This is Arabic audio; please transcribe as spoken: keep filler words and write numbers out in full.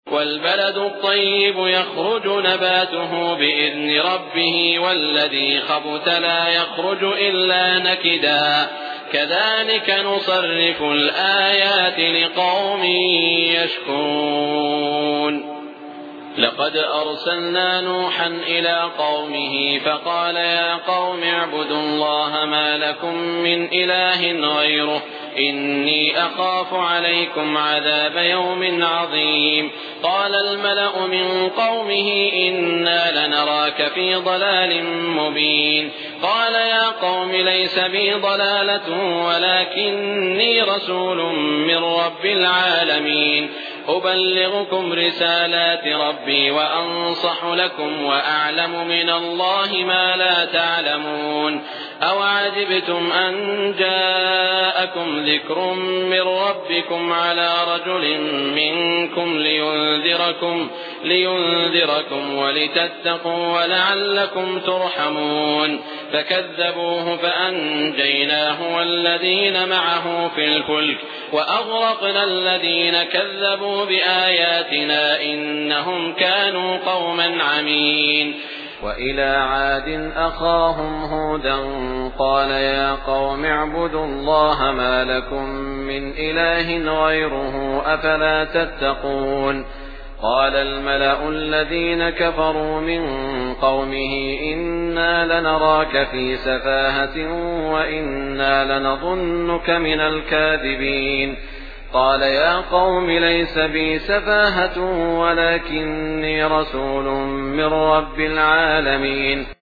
والبلد الطيب يخرج نباته بإذن ربه والذي خبث لا يخرج إلا نكدا كذلك نصرف الآيات لقوم يشكرون. لقد أرسلنا نوحا إلى قومه فقال يا قوم اعبدوا الله ما لكم من إله غيره إني أخاف عليكم عذاب يوم عظيم. قال الملأ من قومه إنا لنراك في ضلال مبين. قال يا قوم ليس بي ضلالة ولكني رسول من رب العالمين أبلغكم رسالات ربي وأنصح لكم وأعلم من الله ما لا تعلمون. أوعجبتم أن جاءكم ذكر من ربكم على رجل منكم لينذركم, لينذركم ولتتقوا ولعلكم ترحمون. فكذبوه فأنجيناه والذين معه في الفلك وأغرقنا الذين كذبوا بآياتنا إنهم كانوا قوما عمين. وإلى عاد أخاهم هودا قال يا قوم اعبدوا الله ما لكم من إله غيره أفلا تتقون. قال الملأ الذين كفروا من قومه إنا لنراك في سفاهة وإنا لنظنك من الكاذبين. قال يا قوم ليس بي سفاهة ولكني رسول من رب العالمين